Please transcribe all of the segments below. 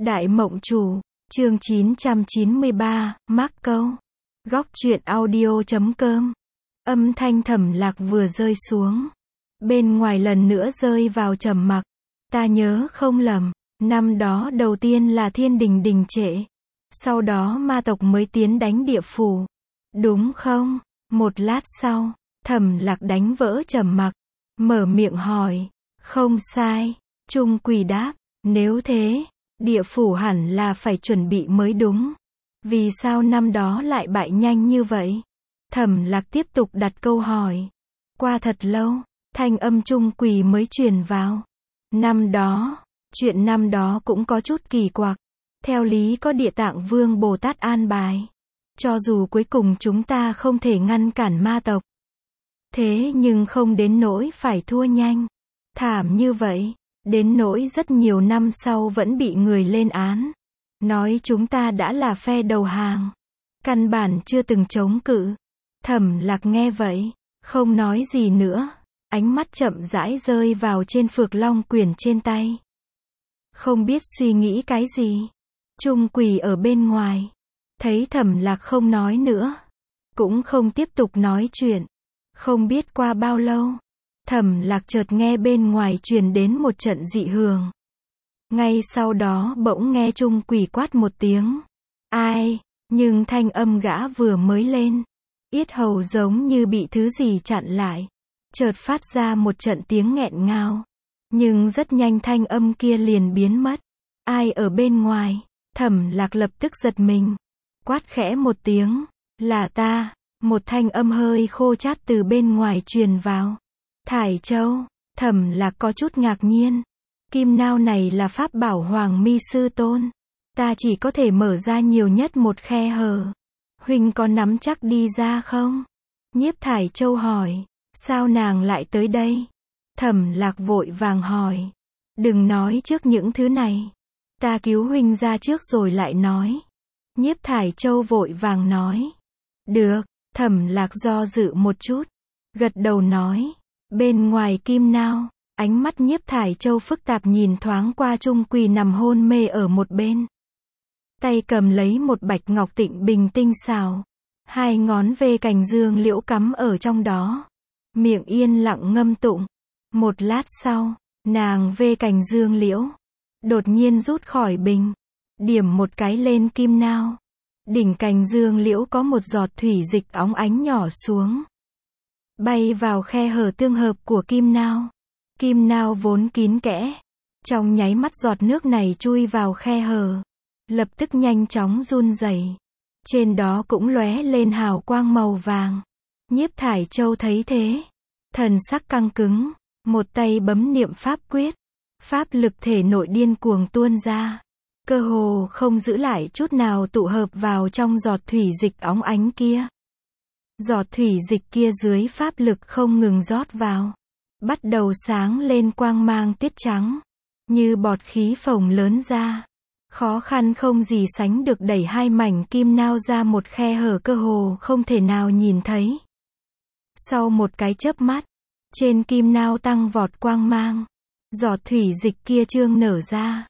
Đại Mộng Chủ, chương 993, mắc câu. Góc truyện audio.com. Âm thanh Thẩm Lạc vừa rơi xuống. Bên ngoài lần nữa rơi vào trầm mặc. Ta nhớ không lầm, năm đó đầu tiên là thiên đình đình trệ. Sau đó ma tộc mới tiến đánh địa phủ. Đúng không? Một lát sau, Thẩm Lạc đánh vỡ trầm mặc. Mở miệng hỏi. Không sai. Trung Quỳ đáp. Nếu thế, địa phủ hẳn là phải chuẩn bị mới đúng. Vì sao năm đó lại bại nhanh như vậy? Thẩm Lạc tiếp tục đặt câu hỏi. Qua thật lâu, thanh âm Trung Quỳ mới truyền vào. Năm đó, chuyện năm đó cũng có chút kỳ quặc. Theo lý có Địa Tạng Vương Bồ Tát an bài. Cho dù cuối cùng chúng ta không thể ngăn cản ma tộc. Thế nhưng không đến nỗi phải thua nhanh. Thảm như vậy. Đến nỗi rất nhiều năm sau vẫn bị người lên án. Nói chúng ta đã là phe đầu hàng. Căn bản chưa từng chống cự. Thẩm Lạc nghe vậy, không nói gì nữa. Ánh mắt chậm rãi rơi vào trên Phược Long Quyển trên tay. Không biết suy nghĩ cái gì. Trung Quỳ ở bên ngoài. Thấy Thẩm Lạc không nói nữa. Cũng không tiếp tục nói chuyện. Không biết qua bao lâu. Thẩm Lạc chợt nghe bên ngoài truyền đến một trận dị hưởng. Ngay sau đó bỗng nghe Trung Quỳ quát một tiếng. Ai? Nhưng thanh âm gã vừa mới lên. Yết hầu giống như bị thứ gì chặn lại. Chợt phát ra một trận tiếng nghẹn ngào. Nhưng rất nhanh thanh âm kia liền biến mất. Ai ở bên ngoài? Thẩm Lạc lập tức giật mình. Quát khẽ một tiếng. Là ta. Một thanh âm hơi khô chát từ bên ngoài truyền vào. Thải Châu. Thẩm Lạc có chút ngạc nhiên. Kim nao này là pháp bảo Hoàng Mi Sư Tôn. Ta chỉ có thể mở ra nhiều nhất một khe hở. Huynh có nắm chắc đi ra không? Nhiếp Thải Châu hỏi. Sao nàng lại tới đây? Thẩm Lạc vội vàng hỏi. Đừng nói trước những thứ này. Ta cứu huynh ra trước rồi lại nói. Nhiếp Thải Châu vội vàng nói. Được. Thẩm Lạc do dự một chút. Gật đầu nói. Bên ngoài kim nao, ánh mắt Nhiếp Thải Châu phức tạp nhìn thoáng qua Trung Quỳ nằm hôn mê ở một bên. Tay cầm lấy một bạch ngọc tịnh bình tinh xảo. Hai ngón ve cành dương liễu cắm ở trong đó. Miệng yên lặng ngâm tụng. Một lát sau, nàng ve cành dương liễu. Đột nhiên rút khỏi bình. Điểm một cái lên kim nao. Đỉnh cành dương liễu có một giọt thủy dịch óng ánh nhỏ xuống. Bay vào khe hở tương hợp của kim nao. Kim nao vốn kín kẽ. Trong nháy mắt giọt nước này chui vào khe hở. Lập tức nhanh chóng run rẩy. Trên đó cũng lóe lên hào quang màu vàng. Nhiếp Thải Châu thấy thế. Thần sắc căng cứng. Một tay bấm niệm pháp quyết. Pháp lực thể nội điên cuồng tuôn ra. Cơ hồ không giữ lại chút nào tụ hợp vào trong giọt thủy dịch óng ánh kia. Giọt thủy dịch kia dưới pháp lực không ngừng rót vào. Bắt đầu sáng lên quang mang tiết trắng. Như bọt khí phồng lớn ra. Khó khăn không gì sánh được đẩy hai mảnh kim nao ra một khe hở cơ hồ không thể nào nhìn thấy. Sau một cái chớp mắt, trên kim nao tăng vọt quang mang. Giọt thủy dịch kia trương nở ra.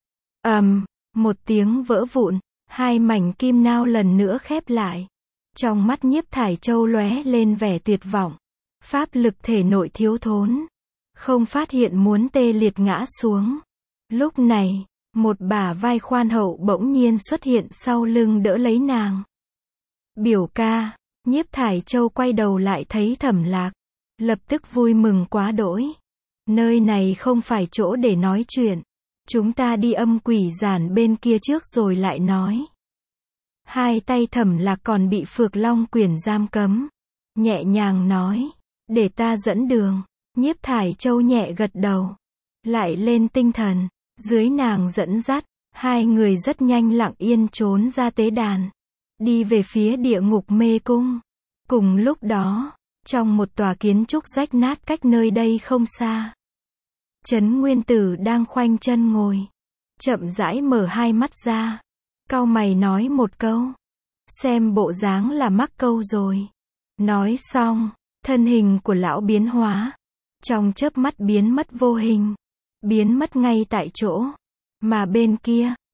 Một tiếng vỡ vụn. Hai mảnh kim nao lần nữa khép lại. Trong mắt Nhiếp Thải Châu lóe lên vẻ tuyệt vọng. Pháp lực thể nội thiếu thốn. Không phát hiện muốn tê liệt ngã xuống. Lúc này, một bả vai khoan hậu bỗng nhiên xuất hiện sau lưng đỡ lấy nàng. Biểu ca. Nhiếp Thải Châu quay đầu lại thấy Thẩm Lạc. Lập tức vui mừng quá đỗi. Nơi này không phải chỗ để nói chuyện. Chúng ta đi âm quỷ giản bên kia trước rồi lại nói. Hai tay Thẩm Lạc còn bị Phược Long Quyển giam cấm. Nhẹ nhàng nói. Để ta dẫn đường. Nhiếp Thải Châu nhẹ gật đầu. Lại lên tinh thần. Dưới nàng dẫn dắt. Hai người rất nhanh lặng yên trốn ra tế đàn. Đi về phía địa ngục mê cung. Cùng lúc đó, trong một tòa kiến trúc rách nát cách nơi đây không xa. Trấn Nguyên Tử đang khoanh chân ngồi. Chậm rãi mở hai mắt ra. Cau mày nói một câu. Xem bộ dáng là mắc câu rồi. Nói xong, thân hình của lão biến hóa. Trong chớp mắt biến mất vô hình. Biến mất ngay tại chỗ. Mà bên kia,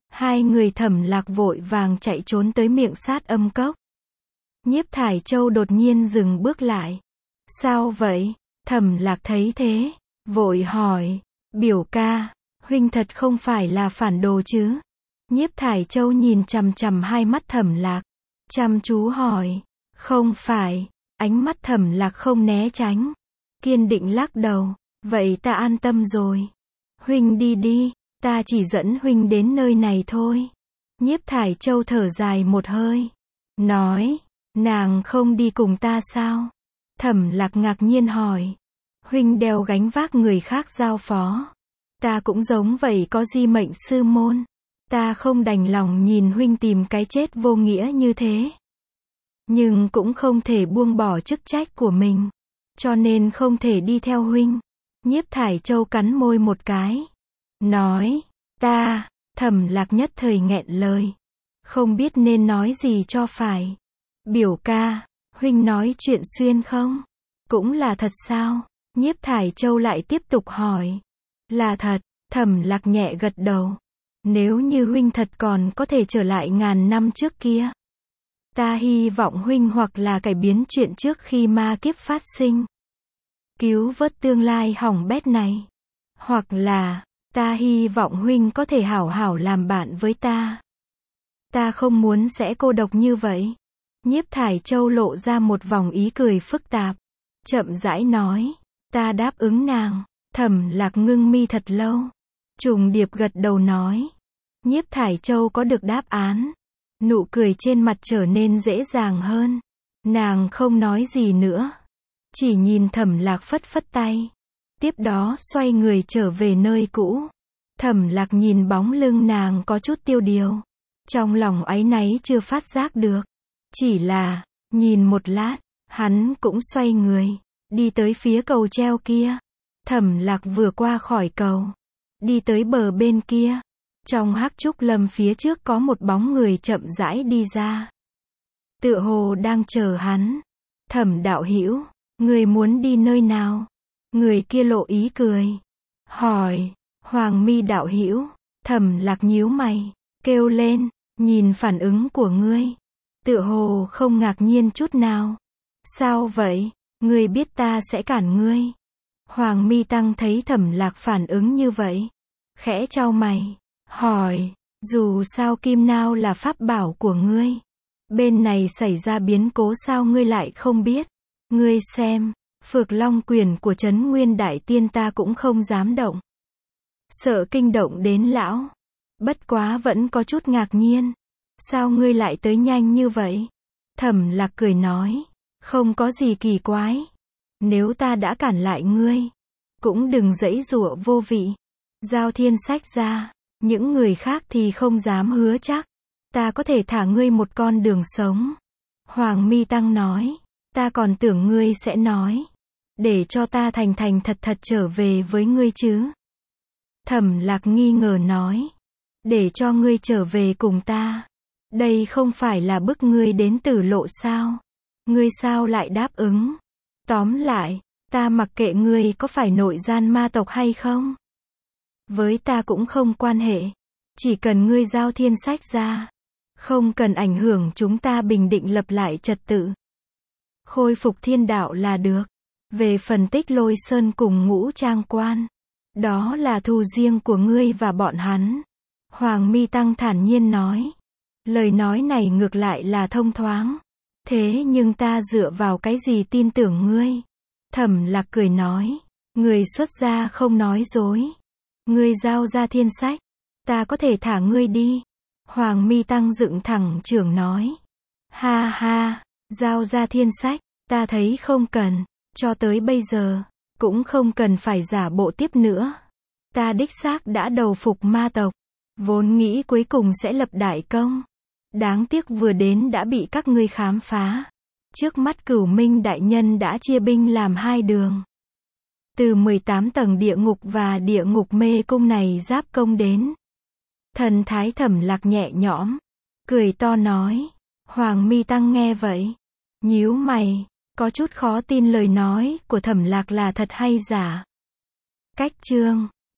Hai người Thẩm Lạc vội vàng chạy trốn tới miệng Sát Âm Cốc. Nhiếp Thải Châu đột nhiên dừng bước lại. Sao vậy? Thẩm Lạc thấy thế, vội hỏi, biểu ca, huynh thật không phải là phản đồ chứ? Nhiếp Thải Châu nhìn chằm chằm hai mắt Thẩm Lạc, chăm chú hỏi, không phải. Ánh mắt Thẩm Lạc không né tránh, kiên định lắc đầu, vậy ta an tâm rồi. Huynh đi đi, ta chỉ dẫn huynh đến nơi này thôi. Nhiếp Thải Châu thở dài một hơi, nói, nàng không đi cùng ta sao? Thẩm Lạc ngạc nhiên hỏi, huynh đeo gánh vác người khác giao phó. Ta cũng giống vậy, có di mệnh sư môn. Ta không đành lòng nhìn huynh tìm cái chết vô nghĩa như thế. Nhưng cũng không thể buông bỏ chức trách của mình. Cho nên không thể đi theo huynh. Nhiếp Thải Châu cắn môi một cái. Nói, ta, Thẩm Lạc nhất thời nghẹn lời. Không biết nên nói gì cho phải. Biểu ca, huynh nói chuyện xuyên không? Cũng là thật sao? Nhiếp Thải Châu lại tiếp tục hỏi. Là thật, Thẩm Lạc nhẹ gật đầu. Nếu như huynh thật còn có thể trở lại ngàn năm trước kia. Ta hy vọng huynh hoặc là cải biến chuyện trước khi ma kiếp phát sinh. Cứu vớt tương lai hỏng bét này. Hoặc là, ta hy vọng huynh có thể hảo hảo làm bạn với ta. Ta không muốn sẽ cô độc như vậy. Nhiếp Thải Châu lộ ra một vòng ý cười phức tạp. Chậm rãi nói, ta đáp ứng nàng. Thẩm Lạc ngưng mi thật lâu. Trùng điệp gật đầu nói. Nhiếp Thải Châu có được đáp án. Nụ cười trên mặt trở nên dễ dàng hơn. Nàng không nói gì nữa. Chỉ nhìn Thẩm Lạc phất phất tay. Tiếp đó xoay người trở về nơi cũ. Thẩm Lạc nhìn bóng lưng nàng có chút tiêu điều. Trong lòng áy náy chưa phát giác được. Chỉ là, nhìn một lát, hắn cũng xoay người. Đi tới phía cầu treo kia. Thẩm Lạc vừa qua khỏi cầu. Đi tới bờ bên kia. Trong hắc trúc lâm phía trước có một bóng người chậm rãi đi ra. Tựa hồ đang chờ hắn. Thẩm đạo hữu, người muốn đi nơi nào? Người kia lộ ý cười. Hỏi, Hoàng Mi đạo hữu. Thẩm Lạc nhíu mày, kêu lên, nhìn phản ứng của ngươi. Tựa hồ không ngạc nhiên chút nào. Sao vậy? Ngươi biết ta sẽ cản ngươi. Hoàng Mi Tăng thấy Thẩm Lạc phản ứng như vậy. Khẽ chau mày. Hỏi, dù sao Kim Nao là pháp bảo của ngươi. Bên này xảy ra biến cố sao ngươi lại không biết? Ngươi xem, Phược Long quyền của Trấn Nguyên Đại Tiên ta cũng không dám động. Sợ kinh động đến lão. Bất quá vẫn có chút ngạc nhiên. Sao ngươi lại tới nhanh như vậy? Thẩm Lạc cười nói, không có gì kỳ quái. Nếu ta đã cản lại ngươi, cũng đừng giãy giụa vô vị. Giao Thiên Sách ra. Những người khác thì không dám hứa chắc. Ta có thể thả ngươi một con đường sống. Hoàng Mi Tăng nói. Ta còn tưởng ngươi sẽ nói. Để cho ta thành thành thật thật trở về với ngươi chứ. Thẩm Lạc nghi ngờ nói. Để cho ngươi trở về cùng ta. Đây không phải là bức ngươi đến tử lộ sao? Ngươi sao lại đáp ứng? Tóm lại, ta mặc kệ ngươi có phải nội gian ma tộc hay không. Với ta cũng không quan hệ. Chỉ cần ngươi giao Thiên Sách ra. Không cần ảnh hưởng chúng ta bình định lập lại trật tự. Khôi phục thiên đạo là được. Về phần Tích Lôi Sơn cùng Ngũ Trang Quan. Đó là thù riêng của ngươi và bọn hắn. Hoàng Mi Tăng thản nhiên nói. Lời nói này ngược lại là thông thoáng. Thế nhưng ta dựa vào cái gì tin tưởng ngươi? Thẩm Lạc cười nói. Người xuất gia không nói dối. Ngươi giao ra Thiên Sách. Ta có thể thả ngươi đi. Hoàng Mi Tăng dựng thẳng chưởng nói. Ha ha, giao ra Thiên Sách, ta thấy không cần. Cho tới bây giờ, cũng không cần phải giả bộ tiếp nữa. Ta đích xác đã đầu phục ma tộc. Vốn nghĩ cuối cùng sẽ lập đại công. Đáng tiếc vừa đến đã bị các ngươi khám phá. Trước mắt Cửu Minh đại nhân đã chia binh làm hai đường. Từ 18 tầng địa ngục và địa ngục mê cung này giáp công đến. Thần thái Thẩm Lạc nhẹ nhõm. Cười to nói. Hoàng Mi Tăng nghe vậy. Nhíu mày. Có chút khó tin lời nói của Thẩm Lạc là thật hay giả. Cách chương